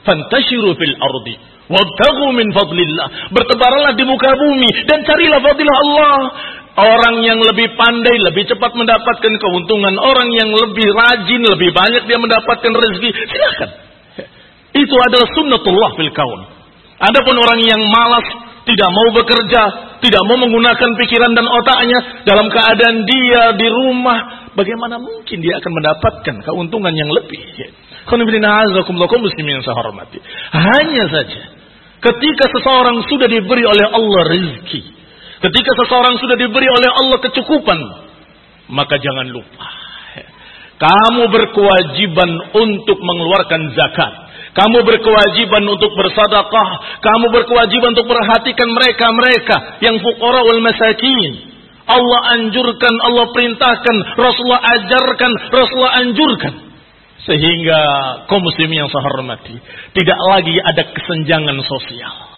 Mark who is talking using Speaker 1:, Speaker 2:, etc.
Speaker 1: Fantashiru fil ardi wabtaghu min fadlillah. Bertebaranlah di muka bumi dan carilah fadilah Allah. Orang yang lebih pandai lebih cepat mendapatkan keuntungan, orang yang lebih rajin lebih banyak dia mendapatkan rezeki. Silakan. Itu adalah sunnatullah fil kaun. Adapun orang yang malas, tidak mau bekerja, tidak mau menggunakan pikiran dan otaknya, dalam keadaan dia di rumah, bagaimana mungkin dia akan mendapatkan keuntungan yang lebih? Muslimin yang saya hormati. Hanya saja ketika seseorang sudah diberi oleh Allah rezeki, ketika seseorang sudah diberi oleh Allah kecukupan, maka jangan lupa kamu berkewajiban untuk mengeluarkan zakat, kamu berkewajiban untuk bersedekah, kamu berkewajiban untuk perhatikan mereka-mereka yang fuqara wal masakin. Allah anjurkan, Allah perintahkan, Rasulullah ajarkan, Rasulullah anjurkan. Sehingga kaum muslimin yang saya hormati, tidak lagi ada kesenjangan sosial.